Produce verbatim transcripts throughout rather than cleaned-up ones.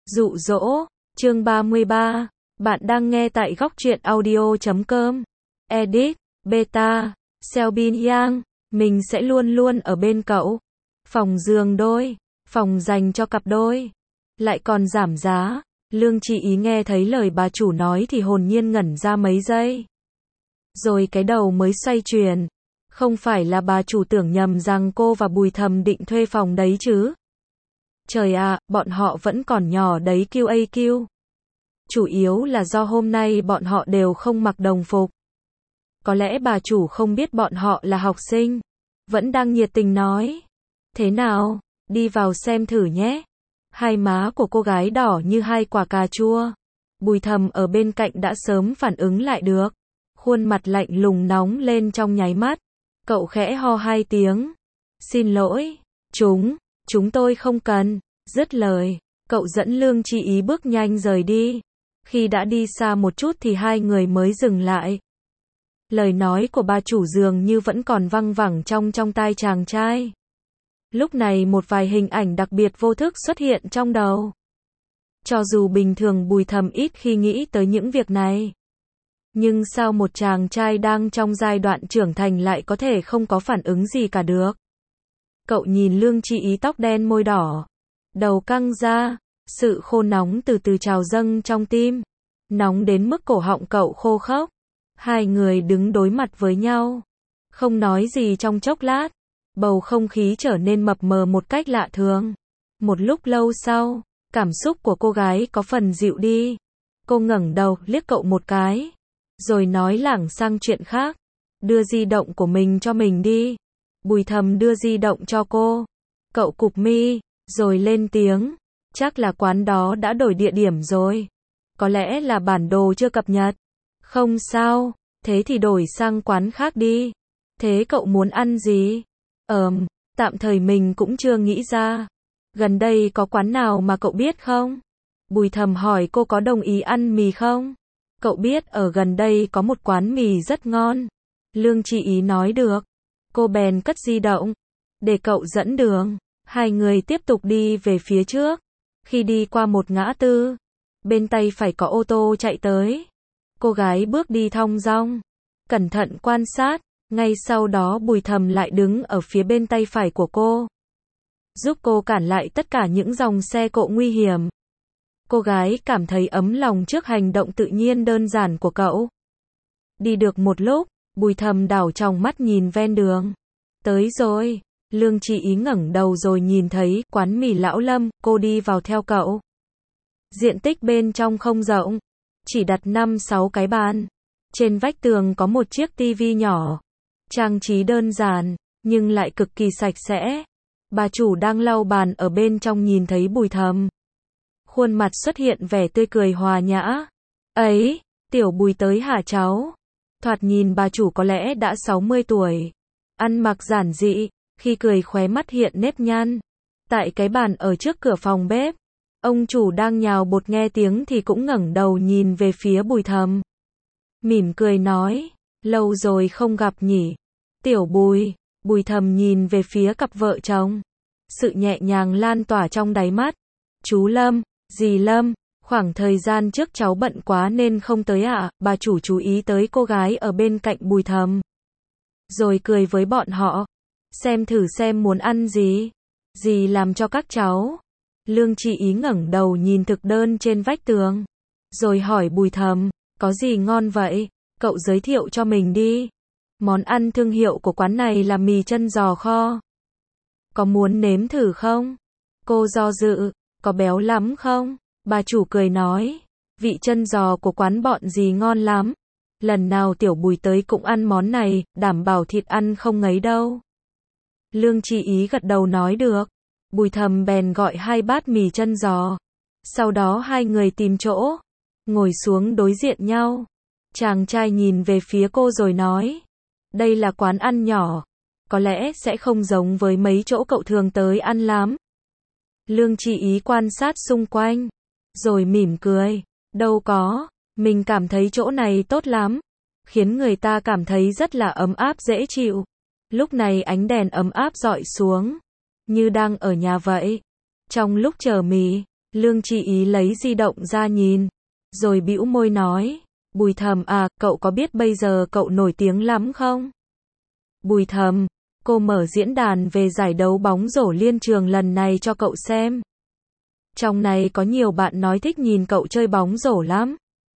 Dụ dỗ, chương ba mươi ba. Bạn đang nghe tại góc truyện audio chấm com. Edit, Beta, Selbin Yang, mình sẽ luôn luôn ở bên cậu. Phòng giường đôi, phòng dành cho cặp đôi. Lại còn giảm giá. Lương Chị Ý nghe thấy lời bà chủ nói thì hồn nhiên ngẩn ra mấy giây. Rồi cái đầu mới xoay chuyển. Không phải là bà chủ tưởng nhầm rằng cô và Bùi Thầm định thuê phòng đấy chứ? Trời ạ, à, bọn họ vẫn còn nhỏ đấy quy a quy. Chủ yếu là do hôm nay bọn họ đều không mặc đồng phục. Có lẽ bà chủ không biết bọn họ là học sinh. Vẫn đang nhiệt tình nói. Thế nào, đi vào xem thử nhé. Hai má của cô gái đỏ như hai quả cà chua. Bùi Thầm ở bên cạnh đã sớm phản ứng lại được. Khuôn mặt lạnh lùng nóng lên trong nháy mắt. Cậu khẽ ho hai tiếng. Xin lỗi, chúng, chúng tôi không cần. Dứt lời, cậu dẫn Lương Chị Ý bước nhanh rời đi. Khi đã đi xa một chút thì hai người mới dừng lại. Lời nói của bà chủ dường như vẫn còn văng vẳng trong trong tai chàng trai. Lúc này một vài hình ảnh đặc biệt vô thức xuất hiện trong đầu. Cho dù bình thường Bùi Thầm ít khi nghĩ tới những việc này. Nhưng sao một chàng trai đang trong giai đoạn trưởng thành lại có thể không có phản ứng gì cả được? Cậu nhìn Lương Chị Ý tóc đen môi đỏ. Đầu căng ra. Sự khô nóng từ từ trào dâng trong tim. Nóng đến mức cổ họng cậu khô khốc. Hai người đứng đối mặt với nhau. Không nói gì trong chốc lát. Bầu không khí trở nên mập mờ một cách lạ thường. Một lúc lâu sau, cảm xúc của cô gái có phần dịu đi. Cô ngẩng đầu, liếc cậu một cái. Rồi nói lảng sang chuyện khác. Đưa di động của mình cho mình đi. Bùi Thầm đưa di động cho cô. Cậu cụp mi, rồi lên tiếng. Chắc là quán đó đã đổi địa điểm rồi. Có lẽ là bản đồ chưa cập nhật. Không sao, thế thì đổi sang quán khác đi. Thế cậu muốn ăn gì? Ờm, tạm thời mình cũng chưa nghĩ ra. Gần đây có quán nào mà cậu biết không? Bùi Thầm hỏi cô có đồng ý ăn mì không? Cậu biết ở gần đây có một quán mì rất ngon. Lương Chị Ý nói được. Cô bèn cất di động. Để cậu dẫn đường. Hai người tiếp tục đi về phía trước. Khi đi qua một ngã tư, bên tay phải có ô tô chạy tới. Cô gái bước đi thong dong, cẩn thận quan sát. Ngay sau đó Bùi Thầm lại đứng ở phía bên tay phải của cô, giúp cô cản lại tất cả những dòng xe cộ nguy hiểm. Cô gái cảm thấy ấm lòng trước hành động tự nhiên đơn giản của cậu. Đi được một lúc, Bùi Thầm đảo tròng mắt nhìn ven đường. Tới rồi. Lương Chị Ý ngẩng đầu rồi nhìn thấy quán mì Lão Lâm, cô đi vào theo cậu. Diện tích bên trong không rộng, chỉ đặt năm sáu cái bàn. Trên vách tường có một chiếc tivi nhỏ. Trang trí đơn giản, nhưng lại cực kỳ sạch sẽ. Bà chủ đang lau bàn ở bên trong nhìn thấy Bùi Thầm. Khuôn mặt xuất hiện vẻ tươi cười hòa nhã. Ấy, tiểu Bùi tới hả cháu? Thoạt nhìn bà chủ có lẽ đã sáu mươi tuổi. Ăn mặc giản dị. Khi cười khóe mắt hiện nếp nhăn. Tại cái bàn ở trước cửa phòng bếp, ông chủ đang nhào bột nghe tiếng thì cũng ngẩng đầu nhìn về phía Bùi Thầm. Mỉm cười nói, lâu rồi không gặp nhỉ. Tiểu Bùi, Bùi Thầm nhìn về phía cặp vợ chồng. Sự nhẹ nhàng lan tỏa trong đáy mắt. Chú Lâm, dì Lâm, khoảng thời gian trước cháu bận quá nên không tới ạ. À? Bà chủ chú ý tới cô gái ở bên cạnh Bùi Thầm. Rồi cười với bọn họ. Xem thử xem muốn ăn gì. Gì làm cho các cháu. Lương Chị Ý ngẩng đầu nhìn thực đơn trên vách tường. Rồi hỏi Bùi Thầm, có gì ngon vậy? Cậu giới thiệu cho mình đi. Món ăn thương hiệu của quán này là mì chân giò kho. Có muốn nếm thử không? Cô do dự, có béo lắm không? Bà chủ cười nói, vị chân giò của quán bọn gì ngon lắm. Lần nào tiểu Bùi tới cũng ăn món này, đảm bảo thịt ăn không ngấy đâu. Lương Chị Ý gật đầu nói được. Bùi Thầm bèn gọi hai bát mì chân giò. Sau đó hai người tìm chỗ, ngồi xuống đối diện nhau. Chàng trai nhìn về phía cô rồi nói. Đây là quán ăn nhỏ. Có lẽ sẽ không giống với mấy chỗ cậu thường tới ăn lắm. Lương Chị Ý quan sát xung quanh. Rồi mỉm cười. Đâu có. Mình cảm thấy chỗ này tốt lắm. Khiến người ta cảm thấy rất là ấm áp dễ chịu. Lúc này ánh đèn ấm áp rọi xuống. Như đang ở nhà vậy. Trong lúc chờ mì, Lương Chi Ý lấy di động ra nhìn, rồi bĩu môi nói, Bùi Thầm à, cậu có biết bây giờ cậu nổi tiếng lắm không? Bùi Thầm, cô mở diễn đàn về giải đấu bóng rổ liên trường lần này cho cậu xem. Trong này có nhiều bạn nói thích nhìn cậu chơi bóng rổ lắm.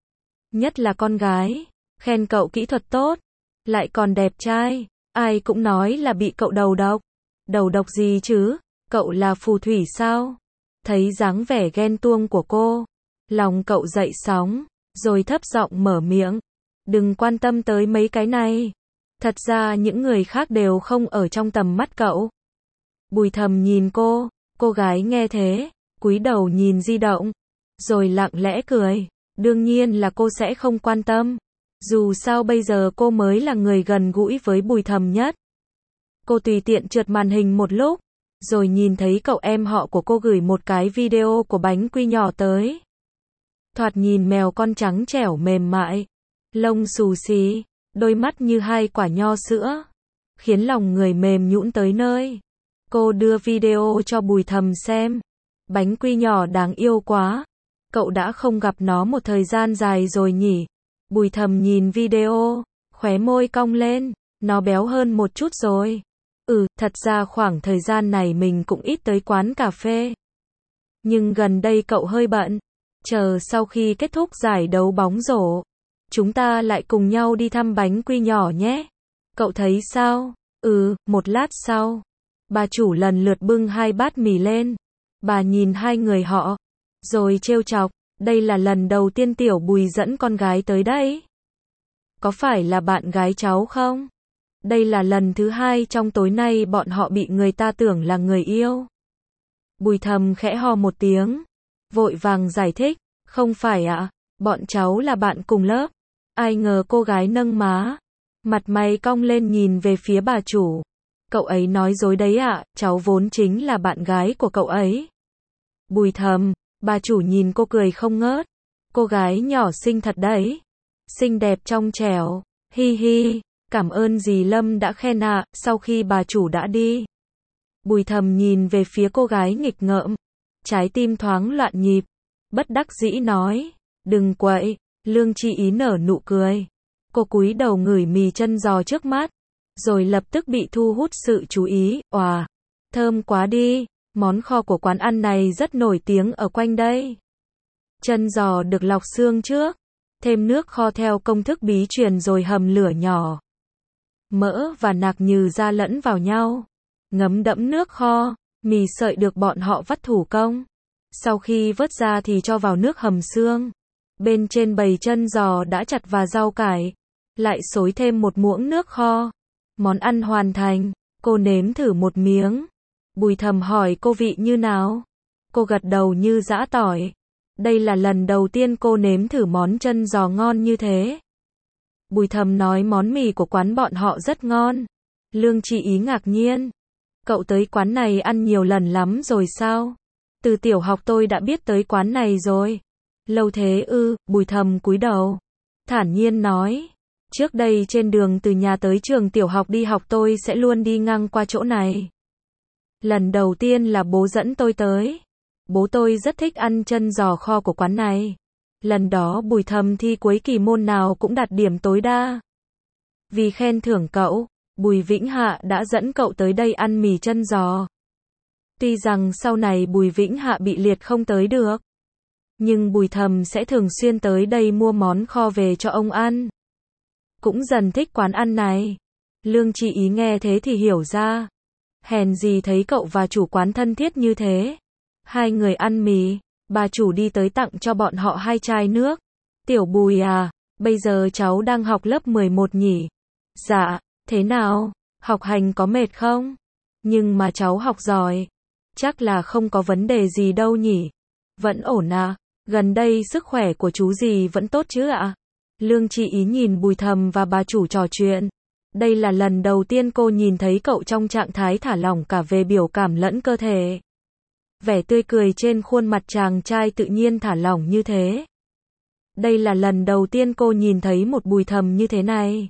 Nhất là con gái, khen cậu kỹ thuật tốt, lại còn đẹp trai, ai cũng nói là bị cậu đầu độc. Đầu độc gì chứ, cậu là phù thủy sao? Thấy dáng vẻ ghen tuông của cô, lòng cậu dậy sóng, rồi thấp giọng mở miệng, đừng quan tâm tới mấy cái này. Thật ra những người khác đều không ở trong tầm mắt cậu. Bùi Thầm nhìn cô, cô gái nghe thế, cúi đầu nhìn di động, rồi lặng lẽ cười, đương nhiên là cô sẽ không quan tâm. Dù sao bây giờ cô mới là người gần gũi với Bùi Thầm nhất. Cô tùy tiện trượt màn hình một lúc, rồi nhìn thấy cậu em họ của cô gửi một cái video của bánh quy nhỏ tới. Thoạt nhìn mèo con trắng trẻo mềm mại, lông xù xì, đôi mắt như hai quả nho sữa, khiến lòng người mềm nhũn tới nơi. Cô đưa video cho Bùi Thầm xem. Bánh quy nhỏ đáng yêu quá. Cậu đã không gặp nó một thời gian dài rồi nhỉ? Bùi Thầm nhìn video, khóe môi cong lên, nó béo hơn một chút rồi. Ừ, thật ra khoảng thời gian này mình cũng ít tới quán cà phê. Nhưng gần đây cậu hơi bận. Chờ sau khi kết thúc giải đấu bóng rổ, chúng ta lại cùng nhau đi thăm bánh quy nhỏ nhé. Cậu thấy sao? Ừ, một lát sau. Bà chủ lần lượt bưng hai bát mì lên. Bà nhìn hai người họ, rồi trêu chọc, đây là lần đầu tiên tiểu Bùi dẫn con gái tới đây. Có phải là bạn gái cháu không? Đây là lần thứ hai trong tối nay bọn họ bị người ta tưởng là người yêu. Bùi Thầm khẽ ho một tiếng, vội vàng giải thích, không phải ạ, bọn cháu là bạn cùng lớp. Ai ngờ cô gái nâng má, mặt mày cong lên nhìn về phía bà chủ. Cậu ấy nói dối đấy ạ, cháu vốn chính là bạn gái của cậu ấy. Bùi Thầm, bà chủ nhìn cô cười không ngớt. Cô gái nhỏ xinh thật đấy. Xinh đẹp trong trẻo, hi hi, cảm ơn dì Lâm đã khen ạ. Sau khi bà chủ đã đi, Bùi Thầm nhìn về phía cô gái nghịch ngợm, trái tim thoáng loạn nhịp, bất đắc dĩ nói, đừng quậy. Lương Chi Ý nở nụ cười. Cô cúi đầu ngửi mì chân giò trước mắt, rồi lập tức bị thu hút sự chú ý. Òa, thơm quá đi, món kho của quán ăn này rất nổi tiếng ở quanh đây. Chân giò được lọc xương trước, thêm nước kho theo công thức bí truyền rồi hầm lửa nhỏ. Mỡ và nạc nhừ ra lẫn vào nhau, ngấm đẫm nước kho, mì sợi được bọn họ vắt thủ công. Sau khi vớt ra thì cho vào nước hầm xương. Bên trên bày chân giò đã chặt và rau cải, lại xối thêm một muỗng nước kho. Món ăn hoàn thành, cô nếm thử một miếng. Bùi Thầm hỏi cô vị như nào? Cô gật đầu như giã tỏi. Đây là lần đầu tiên cô nếm thử món chân giò ngon như thế. Bùi Thầm nói món mì của quán bọn họ rất ngon. Lương Chi Ý ngạc nhiên. Cậu tới quán này ăn nhiều lần lắm rồi sao? Từ tiểu học tôi đã biết tới quán này rồi. Lâu thế ư? Bùi Thầm cúi đầu, thản nhiên nói. Trước đây trên đường từ nhà tới trường tiểu học đi học tôi sẽ luôn đi ngang qua chỗ này. Lần đầu tiên là bố dẫn tôi tới. Bố tôi rất thích ăn chân giò kho của quán này. Lần đó Bùi Thầm thi cuối kỳ môn nào cũng đạt điểm tối đa. Vì khen thưởng cậu, Bùi Vĩnh Hạ đã dẫn cậu tới đây ăn mì chân giò. Tuy rằng sau này Bùi Vĩnh Hạ bị liệt không tới được, nhưng Bùi Thầm sẽ thường xuyên tới đây mua món kho về cho ông ăn. Cũng dần thích quán ăn này. Lương Chi Ý nghe thế thì hiểu ra. Hèn gì thấy cậu và chủ quán thân thiết như thế. Hai người ăn mì, bà chủ đi tới tặng cho bọn họ hai chai nước. Tiểu Bùi à, bây giờ cháu đang học lớp mười một nhỉ? Dạ, thế nào? Học hành có mệt không? Nhưng mà cháu học giỏi. Chắc là không có vấn đề gì đâu nhỉ? Vẫn ổn à? Gần đây sức khỏe của chú gì vẫn tốt chứ ạ? Lương Chi Ý nhìn Bùi Thầm và bà chủ trò chuyện. Đây là lần đầu tiên cô nhìn thấy cậu trong trạng thái thả lỏng cả về biểu cảm lẫn cơ thể. Vẻ tươi cười trên khuôn mặt chàng trai tự nhiên thả lỏng như thế. Đây là lần đầu tiên cô nhìn thấy một Bùi Thầm như thế này.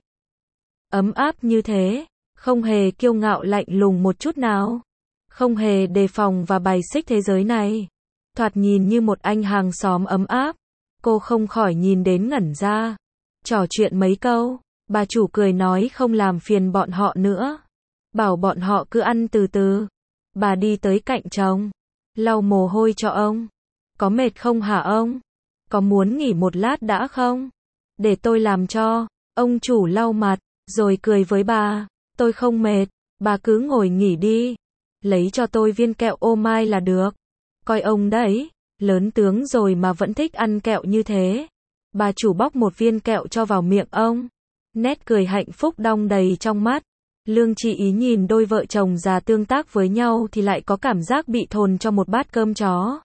Ấm áp như thế, không hề kiêu ngạo lạnh lùng một chút nào. Không hề đề phòng và bài xích thế giới này. thoạt nhìn như một anh hàng xóm ấm áp. Cô không khỏi nhìn đến ngẩn ra. Trò chuyện mấy câu, bà chủ cười nói không làm phiền bọn họ nữa. Bảo bọn họ cứ ăn từ từ. Bà đi tới cạnh chồng, lau mồ hôi cho ông. Có mệt không hả ông? Có muốn nghỉ một lát đã không? Để tôi làm cho. Ông chủ lau mặt, rồi cười với bà. Tôi không mệt, bà cứ ngồi nghỉ đi. Lấy cho tôi viên kẹo ô mai là được. Coi ông đấy, lớn tướng rồi mà vẫn thích ăn kẹo như thế. Bà chủ bóc một viên kẹo cho vào miệng ông. Nét cười hạnh phúc đong đầy trong mắt. Lương Tri Ý nhìn đôi vợ chồng già tương tác với nhau thì lại có cảm giác bị thồn cho một bát cơm chó.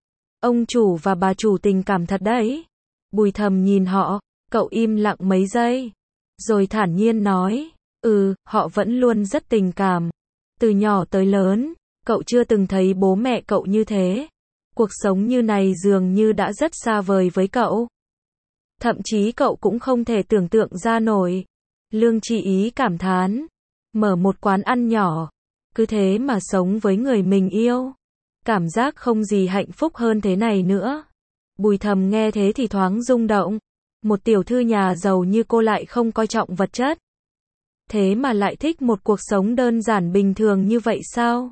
Ông chủ và bà chủ tình cảm thật đấy. Bùi Thầm nhìn họ, cậu im lặng mấy giây. Rồi thản nhiên nói, ừ, họ vẫn luôn rất tình cảm. Từ nhỏ tới lớn, cậu chưa từng thấy bố mẹ cậu như thế. Cuộc sống như này dường như đã rất xa vời với cậu. Thậm chí cậu cũng không thể tưởng tượng ra nổi. Lương Tri Ý cảm thán. Mở một quán ăn nhỏ. Cứ thế mà sống với người mình yêu. Cảm giác không gì hạnh phúc hơn thế này nữa. Bùi Thầm nghe thế thì thoáng rung động. Một tiểu thư nhà giàu như cô lại không coi trọng vật chất. Thế mà lại thích một cuộc sống đơn giản bình thường như vậy sao?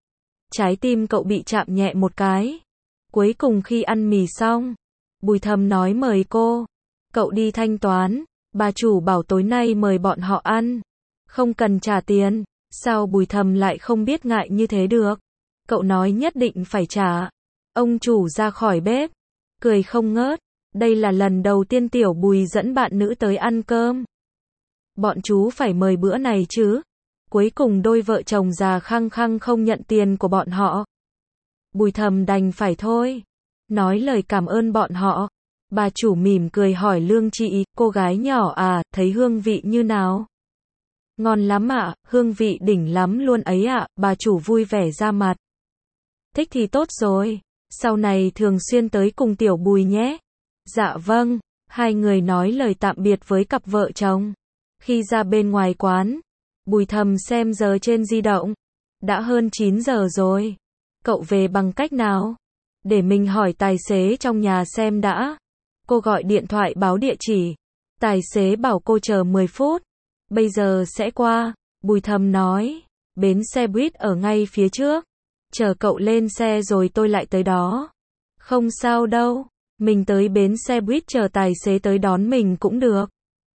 Trái tim cậu bị chạm nhẹ một cái. Cuối cùng khi ăn mì xong, Bùi Thầm nói mời cô. Cậu đi thanh toán. Bà chủ bảo tối nay mời bọn họ ăn. Không cần trả tiền. Sao Bùi Thầm lại không biết ngại như thế được? Cậu nói nhất định phải trả. Ông chủ ra khỏi bếp, cười không ngớt. Đây là lần đầu tiên tiểu Bùi dẫn bạn nữ tới ăn cơm. Bọn chú phải mời bữa này chứ. Cuối cùng đôi vợ chồng già khăng khăng không nhận tiền của bọn họ. Bùi Thầm đành phải thôi. Nói lời cảm ơn bọn họ. Bà chủ mỉm cười hỏi Lương Tri Ý, cô gái nhỏ à, thấy hương vị như nào? Ngon lắm ạ, hương vị đỉnh lắm luôn ấy ạ, bà chủ vui vẻ ra mặt. Thích thì tốt rồi, sau này thường xuyên tới cùng tiểu Bùi nhé. Dạ vâng, hai người nói lời tạm biệt với cặp vợ chồng. Khi ra bên ngoài quán, Bùi Thầm xem giờ trên di động. Đã hơn chín giờ rồi. Cậu về bằng cách nào? Để mình hỏi tài xế trong nhà xem đã. Cô gọi điện thoại báo địa chỉ. Tài xế bảo cô chờ mười phút. Bây giờ sẽ qua. Bùi Thầm nói. Bến xe buýt ở ngay phía trước. Chờ cậu lên xe rồi tôi lại tới đó. Không sao đâu. Mình tới bến xe buýt chờ tài xế tới đón mình cũng được.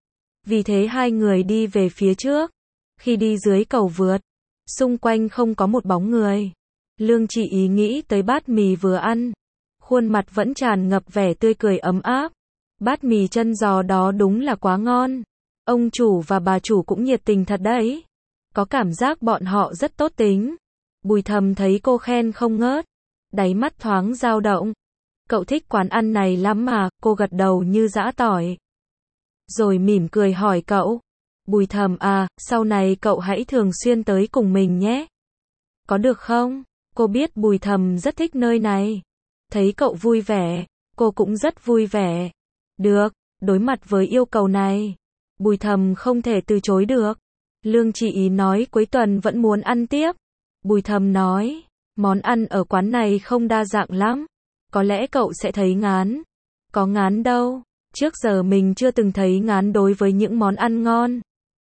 Vì thế hai người đi về phía trước. Khi đi dưới cầu vượt, xung quanh không có một bóng người. Lương Tri Ý nghĩ tới bát mì vừa ăn. Khuôn mặt vẫn tràn ngập vẻ tươi cười ấm áp. Bát mì chân giò đó đúng là quá ngon. Ông chủ và bà chủ cũng nhiệt tình thật đấy. Có cảm giác bọn họ rất tốt tính. Bùi Thầm thấy cô khen không ngớt. Đáy mắt thoáng dao động. Cậu thích quán ăn này lắm mà, cô gật đầu như giã tỏi. Rồi mỉm cười hỏi cậu. Bùi Thầm à, sau này cậu hãy thường xuyên tới cùng mình nhé. Có được không? Cô biết Bùi Thầm rất thích nơi này. Thấy cậu vui vẻ, cô cũng rất vui vẻ. Được, đối mặt với yêu cầu này, Bùi Thầm không thể từ chối được. Lương Tri Ý nói cuối tuần vẫn muốn ăn tiếp. Bùi Thầm nói, món ăn ở quán này không đa dạng lắm. Có lẽ cậu sẽ thấy ngán. Có ngán đâu, trước giờ mình chưa từng thấy ngán đối với những món ăn ngon.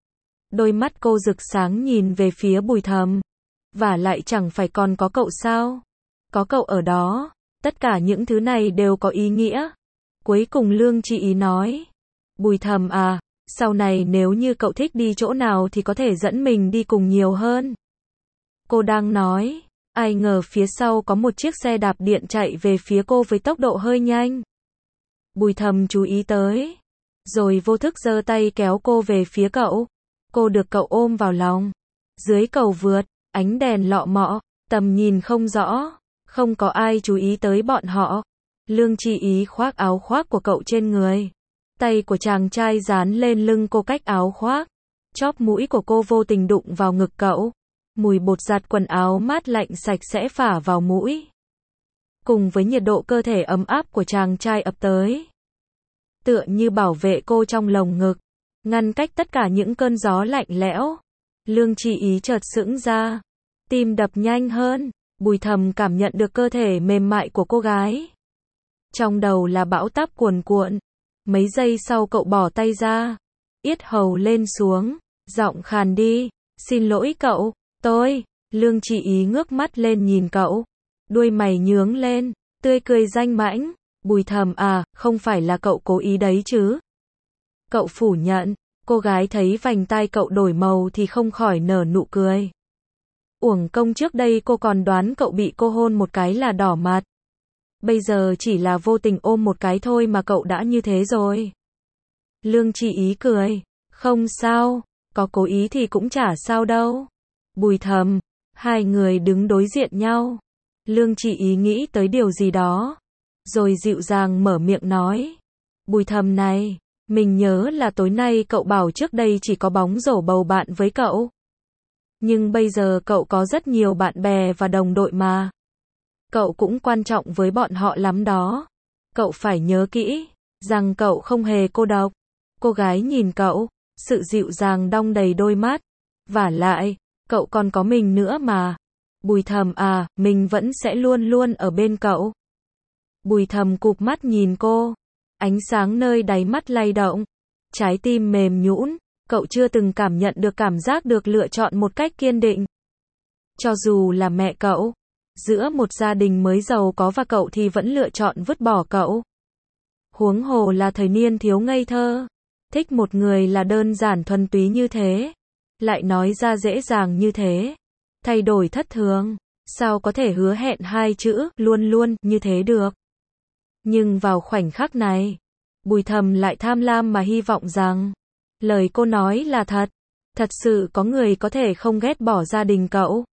Đôi mắt cô rực sáng nhìn về phía Bùi Thầm. Và lại chẳng phải còn có cậu sao? Có cậu ở đó, tất cả những thứ này đều có ý nghĩa. Cuối cùng Lương Tri Ý nói. Bùi Thầm à, sau này nếu như cậu thích đi chỗ nào thì có thể dẫn mình đi cùng nhiều hơn. Cô đang nói, ai ngờ phía sau có một chiếc xe đạp điện chạy về phía cô với tốc độ hơi nhanh. Bùi Thầm chú ý tới, rồi vô thức giơ tay kéo cô về phía cậu. Cô được cậu ôm vào lòng. Dưới cầu vượt, ánh đèn lọ mọ, tầm nhìn không rõ, không có ai chú ý tới bọn họ. Lương Tri Ý khoác áo khoác của cậu trên người. Tay của chàng trai dán lên lưng cô cách áo khoác. Chóp mũi của cô vô tình đụng vào ngực cậu. Mùi bột giặt quần áo mát lạnh sạch sẽ phả vào mũi. Cùng với nhiệt độ cơ thể ấm áp của chàng trai ập tới. Tựa như bảo vệ cô trong lồng ngực. Ngăn cách tất cả những cơn gió lạnh lẽo. Lương Tri Ý chợt sững ra. Tim đập nhanh hơn. Bùi Thầm cảm nhận được cơ thể mềm mại của cô gái. Trong đầu là bão táp cuồn cuộn. Mấy giây sau cậu bỏ tay ra. Yết hầu lên xuống. Giọng khàn đi. Xin lỗi cậu, tôi. Lương Chỉ Ý ngước mắt lên nhìn cậu. Đuôi mày nhướng lên. Tươi cười danh mãnh. Bùi Thầm à, không phải là cậu cố ý đấy chứ? Cậu phủ nhận. Cô gái thấy vành tai cậu đổi màu thì không khỏi nở nụ cười. Uổng công trước đây cô còn đoán cậu bị cô hôn một cái là đỏ mặt. Bây giờ chỉ là vô tình ôm một cái thôi mà cậu đã như thế rồi. Lương Chỉ Ý cười. Không sao, có cố ý thì cũng chả sao đâu. Bùi Thầm. Hai người đứng đối diện nhau. Lương Chỉ Ý nghĩ tới điều gì đó. Rồi dịu dàng mở miệng nói. Bùi Thầm này, mình nhớ là tối nay cậu bảo trước đây chỉ có bóng rổ bầu bạn với cậu. Nhưng bây giờ cậu có rất nhiều bạn bè và đồng đội mà. Cậu cũng quan trọng với bọn họ lắm đó. Cậu phải nhớ kỹ, rằng cậu không hề cô độc. Cô gái nhìn cậu, sự dịu dàng đong đầy đôi mắt. Vả lại, cậu còn có mình nữa mà. Bùi Thầm à, mình vẫn sẽ luôn luôn ở bên cậu. Bùi Thầm cụp mắt nhìn cô. Ánh sáng nơi đáy mắt lay động. Trái tim mềm nhũn. Cậu chưa từng cảm nhận được cảm giác được lựa chọn một cách kiên định. Cho dù là mẹ cậu, giữa một gia đình mới giàu có và cậu thì vẫn lựa chọn vứt bỏ cậu. Huống hồ là thời niên thiếu ngây thơ. Thích một người là đơn giản thuần túy như thế. Lại nói ra dễ dàng như thế. Thay đổi thất thường. Sao có thể hứa hẹn hai chữ luôn luôn như thế được. Nhưng vào khoảnh khắc này, Bùi Thầm lại tham lam mà hy vọng rằng lời cô nói là thật. Thật sự có người có thể không ghét bỏ gia đình cậu.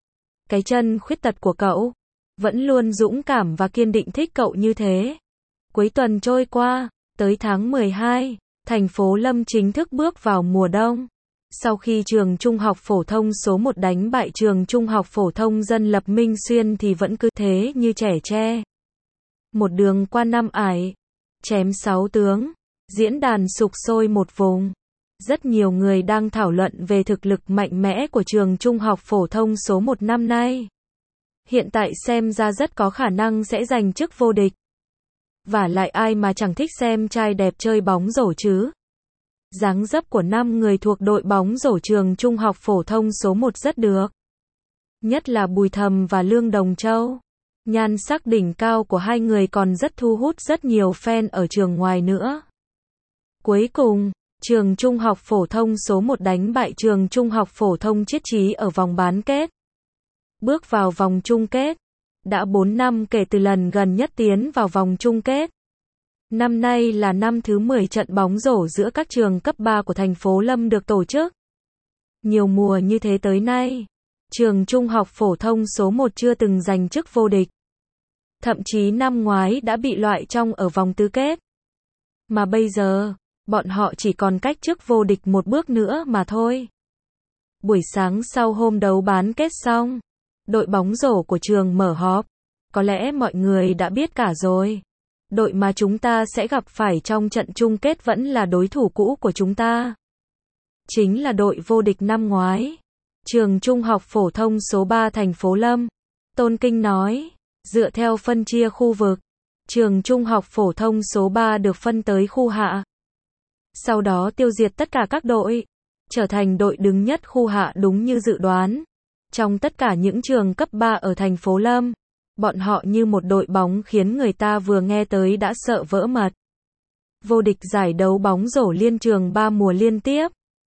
Cái chân khuyết tật của cậu vẫn luôn dũng cảm và kiên định thích cậu như thế. Cuối tuần trôi qua, tới tháng mười hai, thành phố Lâm chính thức bước vào mùa đông. Sau khi trường trung học phổ thông số một đánh bại trường trung học phổ thông dân lập Minh Xuyên thì vẫn cứ thế như trẻ tre. Một đường qua năm ải, chém sáu tướng, diễn đàn sục sôi một vùng. Rất nhiều người đang thảo luận về thực lực mạnh mẽ của trường trung học phổ thông số một năm nay. Hiện tại xem ra rất có khả năng sẽ giành chức vô địch. Vả lại ai mà chẳng thích xem trai đẹp chơi bóng rổ chứ. Dáng dấp của năm người thuộc đội bóng rổ trường trung học phổ thông số một rất được. Nhất là Bùi Thầm và Lương Đồng Châu. Nhan sắc đỉnh cao của hai người còn rất thu hút rất nhiều fan ở trường ngoài nữa. Cuối cùng, trường trung học phổ thông số một đánh bại trường trung học phổ thông Chiết Trí ở vòng bán kết. Bước vào vòng chung kết. Đã bốn năm kể từ lần gần nhất tiến vào vòng chung kết. Năm nay là năm thứ mười trận bóng rổ giữa các trường cấp ba của thành phố Lâm được tổ chức. Nhiều mùa như thế tới nay, trường trung học phổ thông số một chưa từng giành chức vô địch. Thậm chí năm ngoái đã bị loại trong ở vòng tứ kết. Mà bây giờ, bọn họ chỉ còn cách chức vô địch một bước nữa mà thôi. Buổi sáng sau hôm đấu bán kết xong, đội bóng rổ của trường mở họp. Có lẽ mọi người đã biết cả rồi. Đội mà chúng ta sẽ gặp phải trong trận chung kết vẫn là đối thủ cũ của chúng ta. Chính là đội vô địch năm ngoái. Trường trung học phổ thông số ba thành phố Lâm. Tôn Kinh nói, dựa theo phân chia khu vực, trường trung học phổ thông số ba được phân tới khu hạ. Sau đó tiêu diệt tất cả các đội, trở thành đội đứng nhất khu hạ đúng như dự đoán. Trong tất cả những trường cấp ba ở thành phố Lâm, bọn họ như một đội bóng khiến người ta vừa nghe tới đã sợ vỡ mật. Vô địch giải đấu bóng rổ liên trường ba mùa liên tiếp.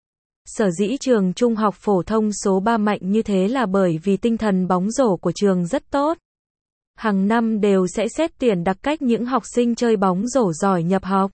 Sở dĩ trường trung học phổ thông số ba mạnh như thế là bởi vì tinh thần bóng rổ của trường rất tốt. Hàng năm đều sẽ xét tuyển đặc cách những học sinh chơi bóng rổ giỏi nhập học.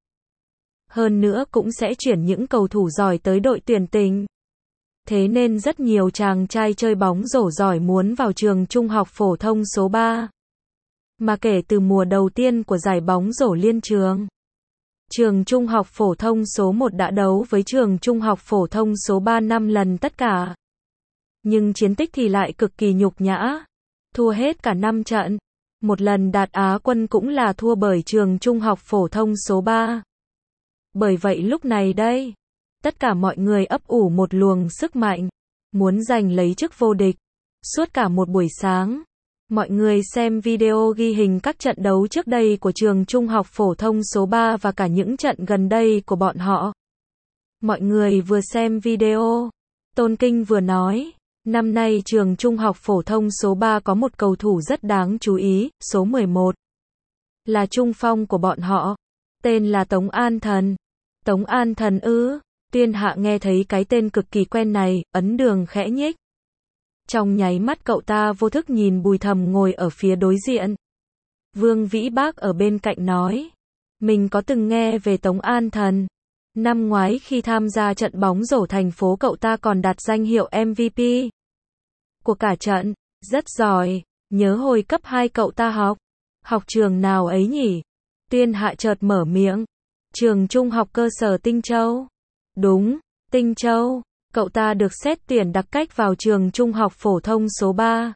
Hơn nữa cũng sẽ chuyển những cầu thủ giỏi tới đội tuyển tỉnh. Thế nên rất nhiều chàng trai chơi bóng rổ giỏi muốn vào trường trung học phổ thông số ba. Mà kể từ mùa đầu tiên của giải bóng rổ liên trường, trường trung học phổ thông số một đã đấu với trường trung học phổ thông số ba năm lần tất cả. Nhưng chiến tích thì lại cực kỳ nhục nhã. Thua hết cả năm trận. Một lần đạt Á quân cũng là thua bởi trường trung học phổ thông số ba. Bởi vậy lúc này đây, tất cả mọi người ấp ủ một luồng sức mạnh, muốn giành lấy chức vô địch. Suốt cả một buổi sáng, Mọi người xem video ghi hình các trận đấu trước đây của trường trung học phổ thông số ba và cả những trận gần đây của bọn họ. Mọi người vừa xem video, Tôn Kinh vừa nói, năm nay trường trung học phổ thông số ba có một cầu thủ rất đáng chú ý, số mười một. Là trung phong của bọn họ. Tên là Tống An Thần. Tống An Thần ư? Tuyên Hạ nghe thấy cái tên cực kỳ quen này, ấn đường khẽ nhích. Trong nháy mắt cậu ta vô thức nhìn Bùi Thầm ngồi ở phía đối diện. Vương Vĩ Bác ở bên cạnh nói, mình có từng nghe về Tống An Thần. Năm ngoái khi tham gia trận bóng rổ thành phố cậu ta còn đạt danh hiệu em vê pê của cả trận, rất giỏi, nhớ hồi cấp hai cậu ta học. Học trường nào ấy nhỉ? Tuyên Hạ chợt mở miệng. Trường trung học cơ sở Tinh Châu. Đúng, Tinh Châu. Cậu ta được xét tuyển đặc cách vào trường trung học phổ thông số ba.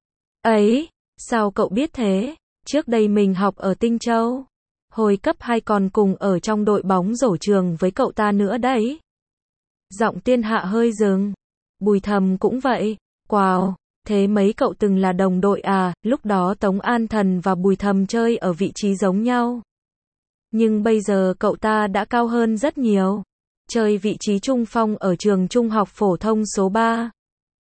Ấy, sao cậu biết thế? Trước đây mình học ở Tinh Châu. Hồi cấp hai còn cùng ở trong đội bóng rổ trường với cậu ta nữa đấy. Giọng Tuyên Hạ hơi dừng. Bùi Thầm cũng vậy. Wow, thế mấy cậu từng là đồng đội à? Lúc đó Tống An Thần và Bùi Thầm chơi ở vị trí giống nhau. Nhưng bây giờ cậu ta đã cao hơn rất nhiều. Chơi vị trí trung phong ở trường trung học phổ thông số ba.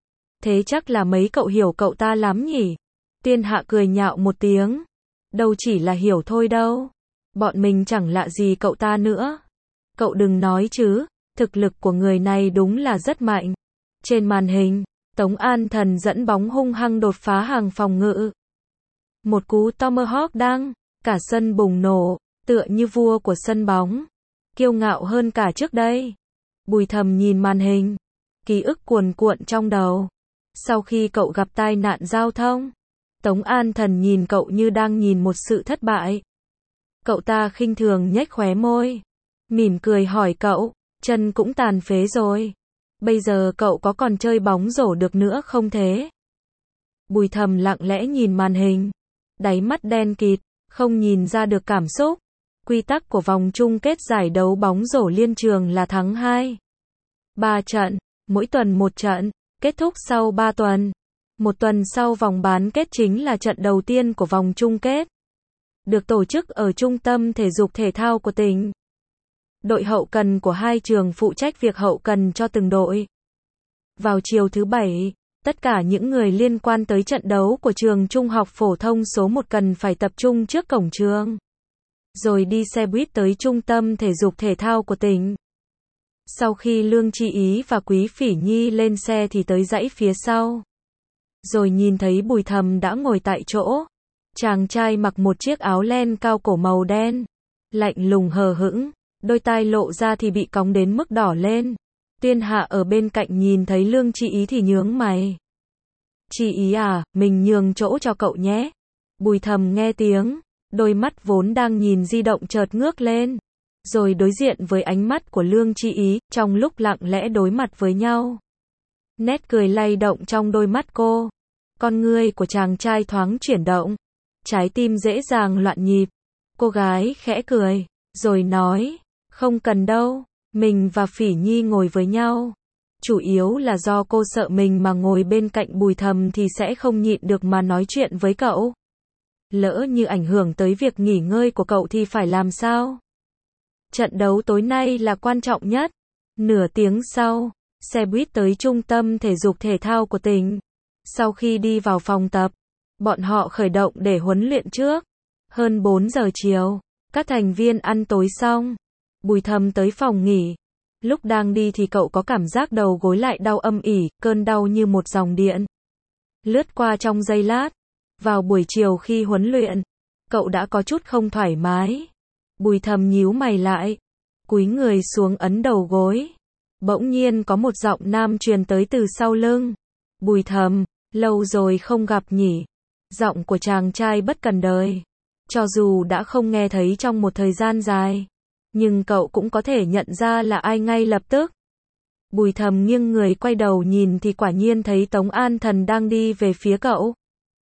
Thế chắc là mấy cậu hiểu cậu ta lắm nhỉ? Tuyên Hạ cười nhạo một tiếng. Đâu chỉ là hiểu thôi đâu. Bọn mình chẳng lạ gì cậu ta nữa. Cậu đừng nói chứ, thực lực của người này đúng là rất mạnh. Trên màn hình, Tống An Thần dẫn bóng hung hăng đột phá hàng phòng ngự. Một cú tomahawk đăng, cả sân bùng nổ, tựa như vua của sân bóng. Kiêu ngạo hơn cả trước đây. Bùi Thầm nhìn màn hình, ký ức cuồn cuộn trong đầu. Sau khi cậu gặp tai nạn giao thông, Tống An Thần nhìn cậu như đang nhìn một sự thất bại. Cậu ta khinh thường nhếch khóe môi, mỉm cười hỏi cậu, chân cũng tàn phế rồi. Bây giờ cậu có còn chơi bóng rổ được nữa không thế? Bùi Thầm lặng lẽ nhìn màn hình, đáy mắt đen kịt, không nhìn ra được cảm xúc. Quy tắc của vòng chung kết giải đấu bóng rổ liên trường là thắng hai, ba trận, mỗi tuần một trận, kết thúc sau ba tuần. Một tuần sau vòng bán kết chính là trận đầu tiên của vòng chung kết. Được tổ chức ở Trung tâm Thể dục Thể thao của tỉnh. Đội hậu cần của hai trường phụ trách việc hậu cần cho từng đội. Vào chiều thứ bảy, tất cả những người liên quan tới trận đấu của trường trung học phổ thông số một cần phải tập trung trước cổng trường. Rồi đi xe buýt tới Trung tâm Thể dục Thể thao của tỉnh. Sau khi Lương Chi Ý và Quý Phỉ Nhi lên xe thì tới dãy phía sau. Rồi nhìn thấy Bùi Thầm đã ngồi tại chỗ. Chàng trai mặc một chiếc áo len cao cổ màu đen. Lạnh lùng hờ hững, đôi tai lộ ra thì bị cong đến mức đỏ lên. Tuyên Hạ ở bên cạnh nhìn thấy Lương Chi Ý thì nhướng mày. Chi Ý à, mình nhường chỗ cho cậu nhé. Bùi Thầm nghe tiếng, đôi mắt vốn đang nhìn di động chợt ngước lên. Rồi đối diện với ánh mắt của Lương Chi Ý, trong lúc lặng lẽ đối mặt với nhau. Nét cười lay động trong đôi mắt cô. Con ngươi của chàng trai thoáng chuyển động. Trái tim dễ dàng loạn nhịp. Cô gái khẽ cười, rồi nói, không cần đâu, mình và Phỉ Nhi ngồi với nhau. Chủ yếu là do cô sợ mình mà ngồi bên cạnh Bùi Thầm thì sẽ không nhịn được mà nói chuyện với cậu. Lỡ như ảnh hưởng tới việc nghỉ ngơi của cậu thì phải làm sao? Trận đấu tối nay là quan trọng nhất. Nửa tiếng sau, xe buýt tới Trung tâm Thể dục Thể thao của tỉnh. Sau khi đi vào phòng tập, bọn họ khởi động để huấn luyện trước. Hơn bốn giờ chiều, các thành viên ăn tối xong. Bùi Thầm tới phòng nghỉ. Lúc đang đi thì cậu có cảm giác đầu gối lại đau âm ỉ, cơn đau như một dòng điện. Lướt qua trong giây lát. Vào buổi chiều khi huấn luyện, cậu đã có chút không thoải mái. Bùi Thầm nhíu mày lại, cúi người xuống ấn đầu gối. Bỗng nhiên có một giọng nam truyền tới từ sau lưng. Bùi Thầm, lâu rồi không gặp nhỉ? Giọng của chàng trai bất cần đời. Cho dù đã không nghe thấy trong một thời gian dài, nhưng cậu cũng có thể nhận ra là ai ngay lập tức. Bùi Thầm nghiêng người quay đầu nhìn thì quả nhiên thấy Tống An Thần đang đi về phía cậu.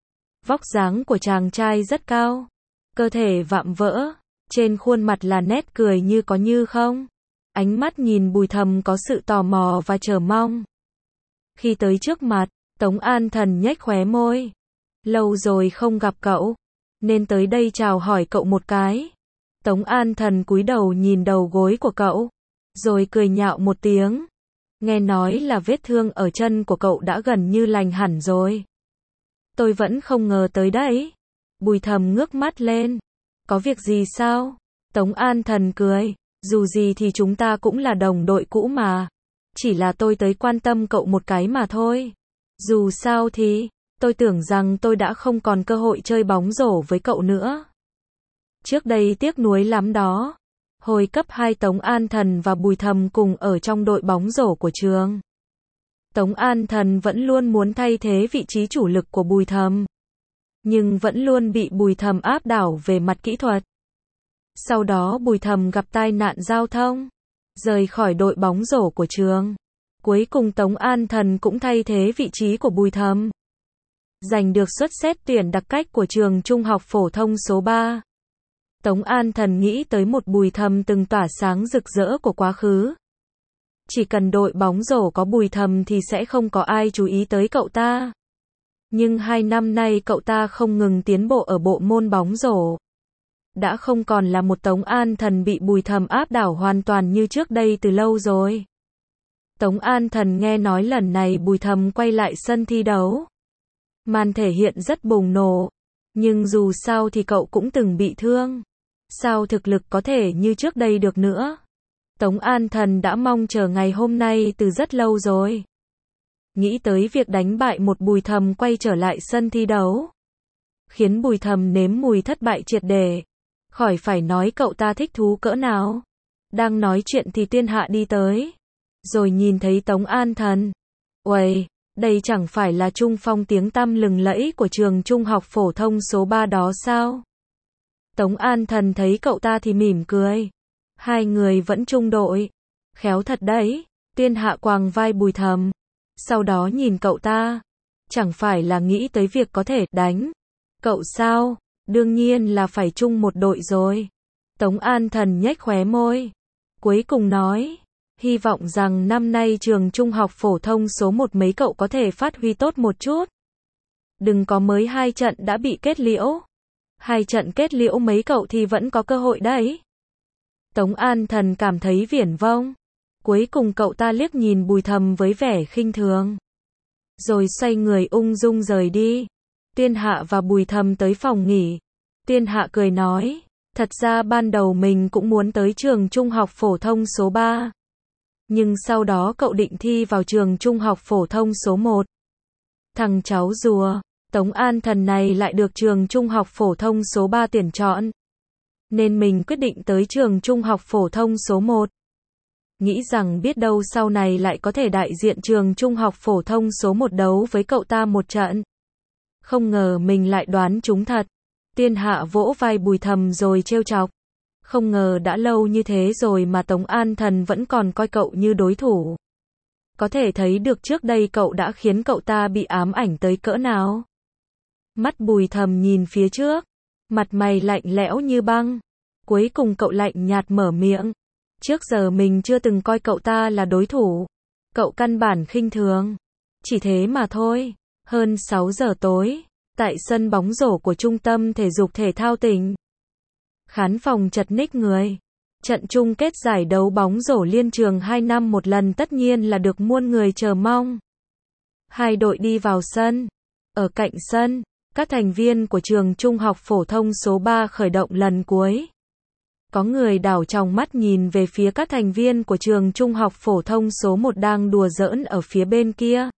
Vóc dáng của chàng trai rất cao, cơ thể vạm vỡ, trên khuôn mặt là nét cười như có như không. Ánh mắt nhìn Bùi Thầm có sự tò mò và chờ mong. Khi tới trước mặt, Tống An Thần nhếch khóe môi, lâu rồi không gặp cậu, nên tới đây chào hỏi cậu một cái. Tống An Thần cúi đầu nhìn đầu gối của cậu, rồi cười nhạo một tiếng. Nghe nói là vết thương ở chân của cậu đã gần như lành hẳn rồi. Tôi vẫn không ngờ tới đấy. Bùi Thầm ngước mắt lên. Có việc gì sao? Tống An Thần cười. Dù gì thì chúng ta cũng là đồng đội cũ mà. Chỉ là tôi tới quan tâm cậu một cái mà thôi. Dù sao thì, tôi tưởng rằng tôi đã không còn cơ hội chơi bóng rổ với cậu nữa. Trước đây tiếc nuối lắm đó. Hồi cấp hai Tống An Thần và Bùi Thầm cùng ở trong đội bóng rổ của trường. Tống An Thần vẫn luôn muốn thay thế vị trí chủ lực của Bùi Thầm, nhưng vẫn luôn bị Bùi Thầm áp đảo về mặt kỹ thuật. Sau đó Bùi Thầm gặp tai nạn giao thông, rời khỏi đội bóng rổ của trường. Cuối cùng Tống An Thần cũng thay thế vị trí của Bùi Thầm, giành được suất xét tuyển đặc cách của trường Trung học phổ thông số ba. Tống An Thần nghĩ tới một Bùi Thầm từng tỏa sáng rực rỡ của quá khứ. Chỉ cần đội bóng rổ có Bùi Thầm thì sẽ không có ai chú ý tới cậu ta. Nhưng hai năm nay cậu ta không ngừng tiến bộ ở bộ môn bóng rổ. Đã không còn là một Tống An Thần bị Bùi Thầm áp đảo hoàn toàn như trước đây từ lâu rồi. Tống An Thần nghe nói lần này Bùi Thầm quay lại sân thi đấu. Màn thể hiện rất bùng nổ. Nhưng dù sao thì cậu cũng từng bị thương. Sao thực lực có thể như trước đây được nữa? Tống An Thần đã mong chờ ngày hôm nay từ rất lâu rồi. Nghĩ tới việc đánh bại một Bùi Thầm quay trở lại sân thi đấu, khiến Bùi Thầm nếm mùi thất bại triệt để. Khỏi phải nói cậu ta thích thú cỡ nào. Đang nói chuyện thì Tiên Hạ đi tới, rồi nhìn thấy Tống An Thần. Uầy, đây chẳng phải là trung phong tiếng tăm lừng lẫy của trường Trung học phổ thông số ba đó sao? Tống An Thần thấy cậu ta thì mỉm cười. Hai người vẫn chung đội. Khéo thật đấy. Tiên Hạ quàng vai Bùi Thầm, sau đó nhìn cậu ta. Chẳng phải là nghĩ tới việc có thể đánh cậu sao? Đương nhiên là phải chung một đội rồi. Tống An Thần nhếch khóe môi, cuối cùng nói, hy vọng rằng năm nay trường Trung học phổ thông số một mấy cậu có thể phát huy tốt một chút. Đừng có mới hai trận đã bị kết liễu. Hai trận kết liễu mấy cậu thì vẫn có cơ hội đấy. Tống An Thần cảm thấy viển vông. Cuối cùng cậu ta liếc nhìn Bùi Thầm với vẻ khinh thường, rồi xoay người ung dung rời đi. Tiên Hạ và Bùi Thầm tới phòng nghỉ. Tiên Hạ cười nói, thật ra ban đầu mình cũng muốn tới trường Trung học phổ thông số ba. Nhưng sau đó cậu định thi vào trường Trung học phổ thông số một. Thằng cháu rùa, Tống An Thần này lại được trường Trung học phổ thông số ba tuyển chọn. Nên mình quyết định tới trường Trung học phổ thông số một. Nghĩ rằng biết đâu sau này lại có thể đại diện trường Trung học phổ thông số một đấu với cậu ta một trận. Không ngờ mình lại đoán trúng thật. Tiên Hạ vỗ vai Bùi Thầm rồi trêu chọc. Không ngờ đã lâu như thế rồi mà Tống An Thần vẫn còn coi cậu như đối thủ. Có thể thấy được trước đây cậu đã khiến cậu ta bị ám ảnh tới cỡ nào. Mắt Bùi Thầm nhìn phía trước, mặt mày lạnh lẽo như băng. Cuối cùng cậu lạnh nhạt mở miệng. Trước giờ mình chưa từng coi cậu ta là đối thủ. Cậu căn bản khinh thường. Chỉ thế mà thôi. Hơn sáu giờ tối, tại sân bóng rổ của Trung tâm Thể dục Thể thao tỉnh, khán phòng chật ních người. Trận chung kết giải đấu bóng rổ liên trường hai năm một lần tất nhiên là được muôn người chờ mong. Hai đội đi vào sân. Ở cạnh sân, các thành viên của trường Trung học phổ thông số ba khởi động lần cuối. Có người đảo tròng mắt nhìn về phía các thành viên của trường Trung học phổ thông số một đang đùa giỡn ở phía bên kia.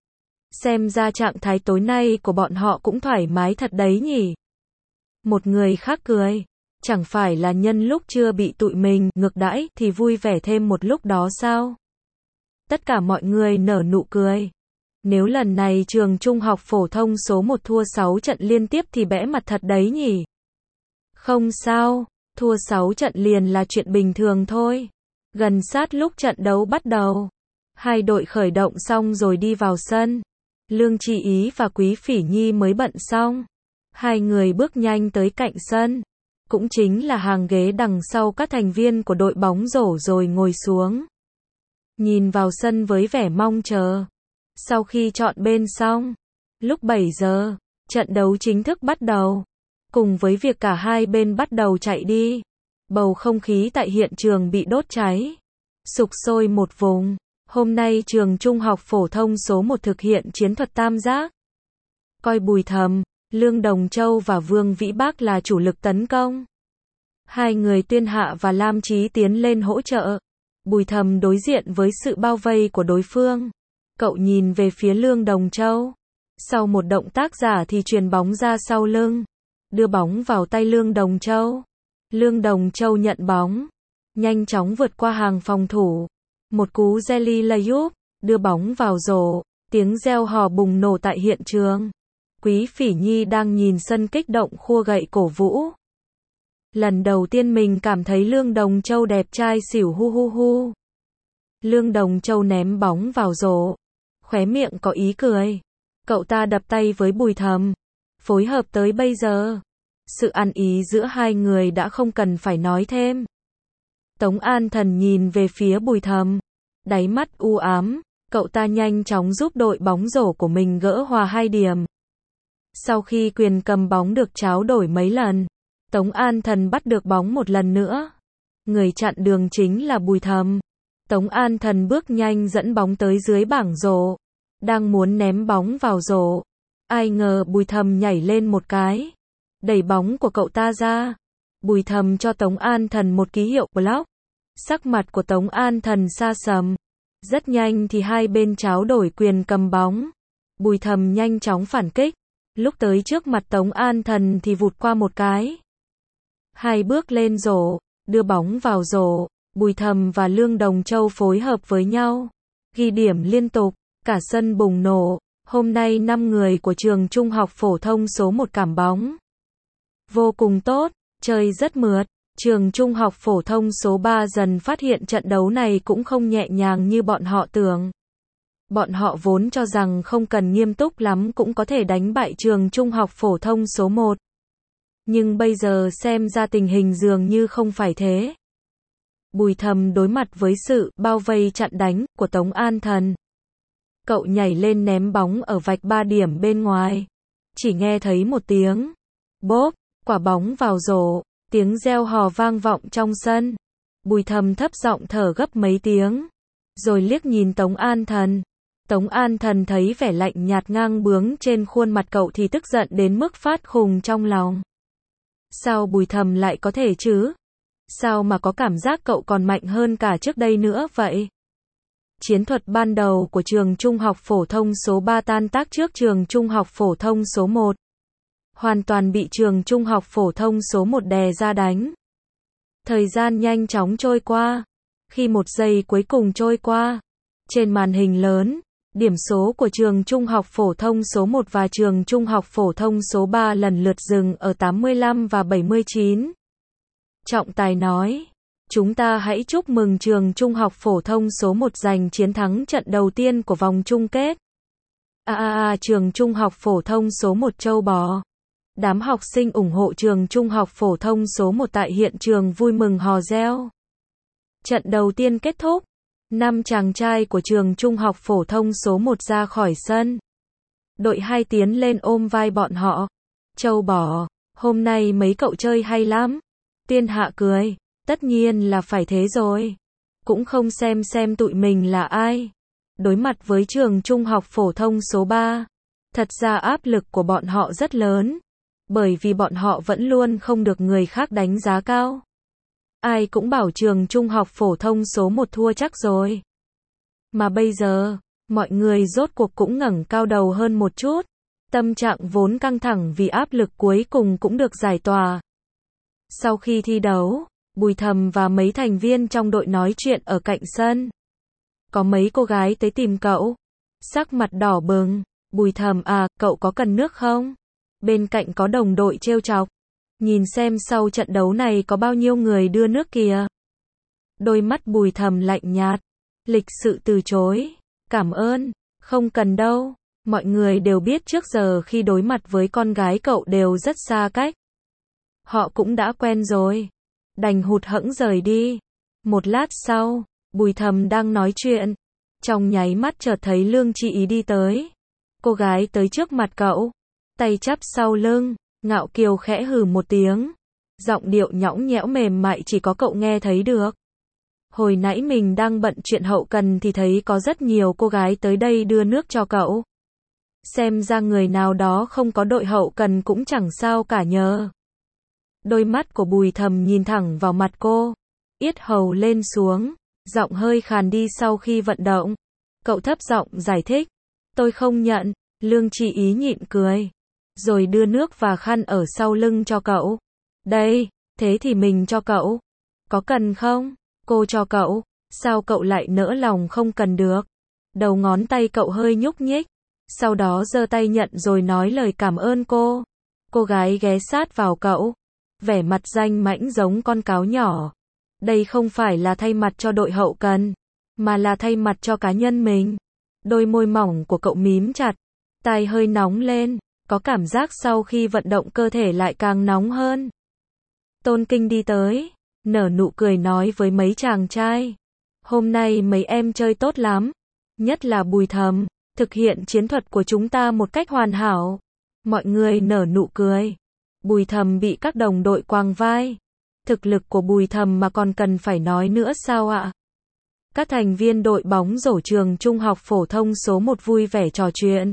Xem ra trạng thái tối nay của bọn họ cũng thoải mái thật đấy nhỉ. Một người khác cười. Chẳng phải là nhân lúc chưa bị tụi mình ngược đãi thì vui vẻ thêm một lúc đó sao? Tất cả mọi người nở nụ cười. Nếu lần này trường Trung học phổ thông số một thua sáu trận liên tiếp thì bẽ mặt thật đấy nhỉ. Không sao, thua sáu trận liền là chuyện bình thường thôi. Gần sát lúc trận đấu bắt đầu, hai đội khởi động xong rồi đi vào sân. Lương Chi Ý và Quý Phỉ Nhi mới bận xong. Hai người bước nhanh tới cạnh sân. Cũng chính là hàng ghế đằng sau các thành viên của đội bóng rổ rồi ngồi xuống. Nhìn vào sân với vẻ mong chờ. Sau khi chọn bên xong, lúc bảy giờ, Trận đấu chính thức bắt đầu. Cùng với việc cả hai bên bắt đầu chạy đi, bầu không khí tại hiện trường bị đốt cháy, sục sôi một vùng. Hôm nay trường Trung học phổ thông số một thực hiện chiến thuật tam giác. Coi Bùi Thầm, Lương Đồng Châu và Vương Vĩ Bác là chủ lực tấn công. Hai người Tuyên Hạ và Lam Chí tiến lên hỗ trợ. Bùi Thầm đối diện với sự bao vây của đối phương. Cậu nhìn về phía Lương Đồng Châu. Sau một động tác giả thì chuyền bóng ra sau lưng. Đưa bóng vào tay Lương Đồng Châu. Lương Đồng Châu nhận bóng. Nhanh chóng vượt qua hàng phòng thủ. Một cú jelly layup, đưa bóng vào rổ. Tiếng reo hò bùng nổ tại hiện trường. Quý Phỉ Nhi đang nhìn sân kích động khua gậy cổ vũ. Lần đầu tiên mình cảm thấy Lương Đồng Châu đẹp trai xỉu hu hu hu. Lương Đồng Châu ném bóng vào rổ. Khóe miệng có ý cười. Cậu ta đập tay với Bùi Thầm. Phối hợp tới bây giờ. Sự ăn ý giữa hai người đã không cần phải nói thêm. Tống An Thần nhìn về phía Bùi Thầm. Đáy mắt u ám. Cậu ta nhanh chóng giúp đội bóng rổ của mình gỡ hòa hai điểm. Sau khi quyền cầm bóng được tráo đổi mấy lần, Tống An Thần bắt được bóng một lần nữa. Người chặn đường chính là Bùi Thầm. Tống An Thần bước nhanh dẫn bóng tới dưới bảng rổ. Đang muốn ném bóng vào rổ. Ai ngờ Bùi Thầm nhảy lên một cái. Đẩy bóng của cậu ta ra. Bùi Thầm cho Tống An Thần một ký hiệu block. Sắc mặt của Tống An Thần sa sầm. Rất nhanh thì hai bên tráo đổi quyền cầm bóng. Bùi Thầm nhanh chóng phản kích. Lúc tới trước mặt Tống An Thần thì vụt qua một cái. Hai bước lên rổ, đưa bóng vào rổ. Bùi Thầm và Lương Đồng Châu phối hợp với nhau. Ghi điểm liên tục, cả sân bùng nổ. Hôm nay năm người của trường Trung học phổ thông số một cảm bóng vô cùng tốt, chơi rất mượt. Trường Trung học phổ thông số ba dần phát hiện trận đấu này cũng không nhẹ nhàng như bọn họ tưởng. Bọn họ vốn cho rằng không cần nghiêm túc lắm cũng có thể đánh bại trường Trung học phổ thông số một. Nhưng bây giờ xem ra tình hình dường như không phải thế. Bùi Thầm đối mặt với sự bao vây chặn đánh của Tống An Thần. Cậu nhảy lên ném bóng ở vạch ba điểm bên ngoài. Chỉ nghe thấy một tiếng bốp, quả bóng vào rổ, tiếng reo hò vang vọng trong sân. Bùi Thầm thấp giọng thở gấp mấy tiếng, rồi liếc nhìn Tống An Thần. Tống An Thần thấy vẻ lạnh nhạt ngang bướng trên khuôn mặt cậu thì tức giận đến mức phát khùng trong lòng. Sao Bùi Thầm lại có thể chứ? Sao mà có cảm giác cậu còn mạnh hơn cả trước đây nữa vậy? Chiến thuật ban đầu của trường Trung học phổ thông số ba tan tác trước trường Trung học phổ thông số một. Hoàn toàn bị trường Trung học phổ thông số một đè ra đánh. Thời gian nhanh chóng trôi qua. Khi một giây cuối cùng trôi qua, trên màn hình lớn, điểm số của trường Trung học phổ thông số một và trường Trung học phổ thông số ba lần lượt dừng ở tám mươi lăm và bảy mươi chín. Trọng tài nói, chúng ta hãy chúc mừng trường Trung học phổ thông số một giành chiến thắng trận đầu tiên của vòng chung kết. A a a trường Trung học phổ thông số một châu bò. Đám học sinh ủng hộ trường Trung học phổ thông số một tại hiện trường vui mừng hò reo. Trận đầu tiên kết thúc. Năm chàng trai của trường Trung học phổ thông số một ra khỏi sân. Đội hai tiến lên ôm vai bọn họ. Châu bò, hôm nay mấy cậu chơi hay lắm. Tuyên Hạ cười, tất nhiên là phải thế rồi. Cũng không xem xem tụi mình là ai. Đối mặt với trường Trung học phổ thông số ba, thật ra áp lực của bọn họ rất lớn. Bởi vì bọn họ vẫn luôn không được người khác đánh giá cao. Ai cũng bảo trường Trung học phổ thông số một thua chắc rồi. Mà bây giờ, mọi người rốt cuộc cũng ngẩng cao đầu hơn một chút. Tâm trạng vốn căng thẳng vì áp lực cuối cùng cũng được giải tỏa. Sau khi thi đấu, Bùi Thầm và mấy thành viên trong đội nói chuyện ở cạnh sân. Có mấy cô gái tới tìm cậu. Sắc mặt đỏ bừng. Bùi Thầm à, cậu có cần nước không? Bên cạnh có đồng đội trêu chọc. Nhìn xem sau trận đấu này có bao nhiêu người đưa nước kìa. Đôi mắt Bùi Thầm lạnh nhạt. Lịch sự từ chối. Cảm ơn, không cần đâu. Mọi người đều biết trước giờ khi đối mặt với con gái cậu đều rất xa cách. Họ cũng đã quen rồi. Đành hụt hẫng rời đi. Một lát sau, Bùi Thầm đang nói chuyện. Trong nháy mắt chợt thấy Lương Chị Ý đi tới. Cô gái tới trước mặt cậu. tay chắp sau lưng, ngạo kiều khẽ hừ một tiếng. Giọng điệu nhõng nhẽo mềm mại chỉ có cậu nghe thấy được. Hồi nãy mình đang bận chuyện hậu cần thì thấy có rất nhiều cô gái tới đây đưa nước cho cậu. Xem ra người nào đó không có đội hậu cần cũng chẳng sao cả nhờ. Đôi mắt của Bùi Thầm nhìn thẳng vào mặt cô, yết hầu lên xuống, giọng hơi khàn đi sau khi vận động. Cậu thấp giọng giải thích, tôi không nhận. Lương Chi Ý nhịn cười, rồi đưa nước và khăn ở sau lưng cho cậu. Đây, thế thì mình cho cậu. Có cần không? Cô cho cậu, sao cậu lại nỡ lòng không cần được? Đầu ngón tay cậu hơi nhúc nhích, sau đó giơ tay nhận rồi nói lời cảm ơn cô. Cô gái ghé sát vào cậu, vẻ mặt danh mãnh giống con cáo nhỏ. Đây không phải là thay mặt cho đội hậu cần, mà là thay mặt cho cá nhân mình. Đôi môi mỏng của cậu mím chặt, tai hơi nóng lên, có cảm giác sau khi vận động cơ thể lại càng nóng hơn. Tôn Kinh đi tới, nở nụ cười nói với mấy chàng trai. Hôm nay mấy em chơi tốt lắm, nhất là Bùi Thầm, thực hiện chiến thuật của chúng ta một cách hoàn hảo. Mọi người nở nụ cười. Bùi Thầm bị các đồng đội quàng vai. Thực lực của Bùi Thầm mà còn cần phải nói nữa sao ạ? Các thành viên đội bóng rổ trường trung học phổ thông số một vui vẻ trò chuyện.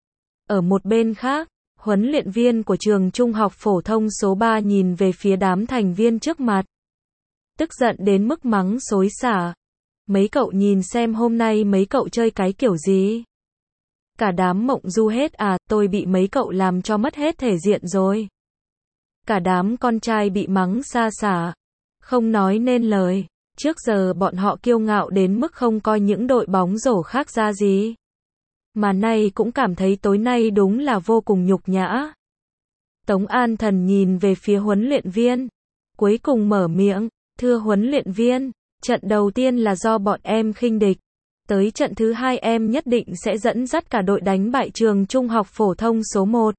Ở một bên khác, huấn luyện viên của trường trung học phổ thông số ba nhìn về phía đám thành viên trước mặt. Tức giận đến mức mắng xối xả. Mấy cậu nhìn xem hôm nay mấy cậu chơi cái kiểu gì? Cả đám mộng du hết à, tôi bị mấy cậu làm cho mất hết thể diện rồi. Cả đám con trai bị mắng xa xả, không nói nên lời. Trước giờ bọn họ kiêu ngạo đến mức không coi những đội bóng rổ khác ra gì. Mà nay cũng cảm thấy tối nay đúng là vô cùng nhục nhã. Tống An Thần nhìn về phía huấn luyện viên, cuối cùng mở miệng, thưa huấn luyện viên, trận đầu tiên là do bọn em khinh địch. Tới trận thứ hai em nhất định sẽ dẫn dắt cả đội đánh bại trường trung học phổ thông số một.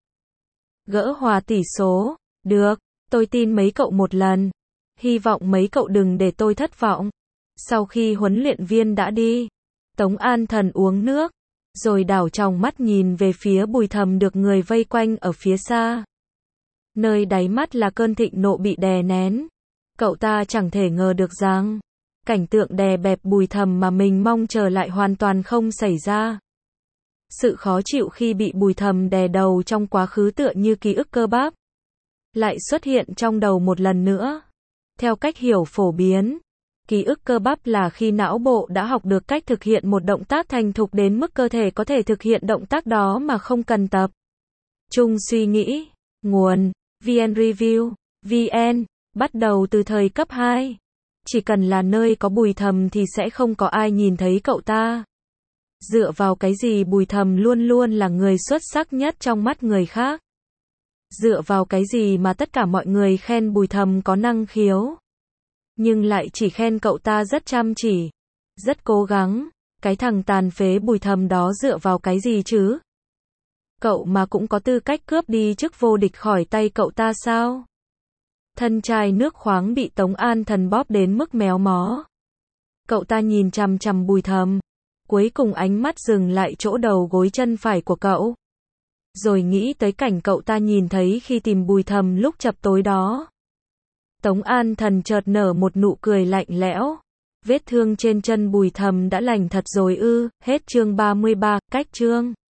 Gỡ hòa tỷ số, được, tôi tin mấy cậu một lần. Hy vọng mấy cậu đừng để tôi thất vọng. Sau khi huấn luyện viên đã đi, Tống An Thần uống nước, rồi đảo tròng mắt nhìn về phía Bùi Thầm được người vây quanh ở phía xa. Nơi đáy mắt là cơn thịnh nộ bị đè nén. Cậu ta chẳng thể ngờ được rằng cảnh tượng đè bẹp Bùi Thầm mà mình mong chờ lại hoàn toàn không xảy ra. Sự khó chịu khi bị Bùi Thầm đè đầu trong quá khứ tựa như ký ức cơ bắp lại xuất hiện trong đầu một lần nữa. Theo cách hiểu phổ biến, ký ức cơ bắp là khi não bộ đã học được cách thực hiện một động tác thành thục đến mức cơ thể có thể thực hiện động tác đó mà không cần tập trung suy nghĩ. Nguồn: vê en Review, vê en, bắt đầu từ thời cấp hai. Chỉ cần là nơi có Bùi Thầm thì sẽ không có ai nhìn thấy cậu ta. Dựa vào cái gì Bùi Thầm luôn luôn là người xuất sắc nhất trong mắt người khác? Dựa vào cái gì mà tất cả mọi người khen Bùi Thầm có năng khiếu, nhưng lại chỉ khen cậu ta rất chăm chỉ, rất cố gắng? Cái thằng tàn phế Bùi Thầm đó dựa vào cái gì chứ? Cậu mà cũng có tư cách cướp đi chức vô địch khỏi tay cậu ta sao? Thân chai nước khoáng bị Tống An Thần bóp đến mức méo mó. Cậu ta nhìn chằm chằm Bùi Thầm, cuối cùng ánh mắt dừng lại chỗ đầu gối chân phải của cậu. Rồi nghĩ tới cảnh cậu ta nhìn thấy khi tìm Bùi Thầm lúc chập tối đó. Tống An Thần chợt nở một nụ cười lạnh lẽo. Vết thương trên chân Bùi Thầm đã lành thật rồi ư? Hết chương ba mươi ba, cách chương.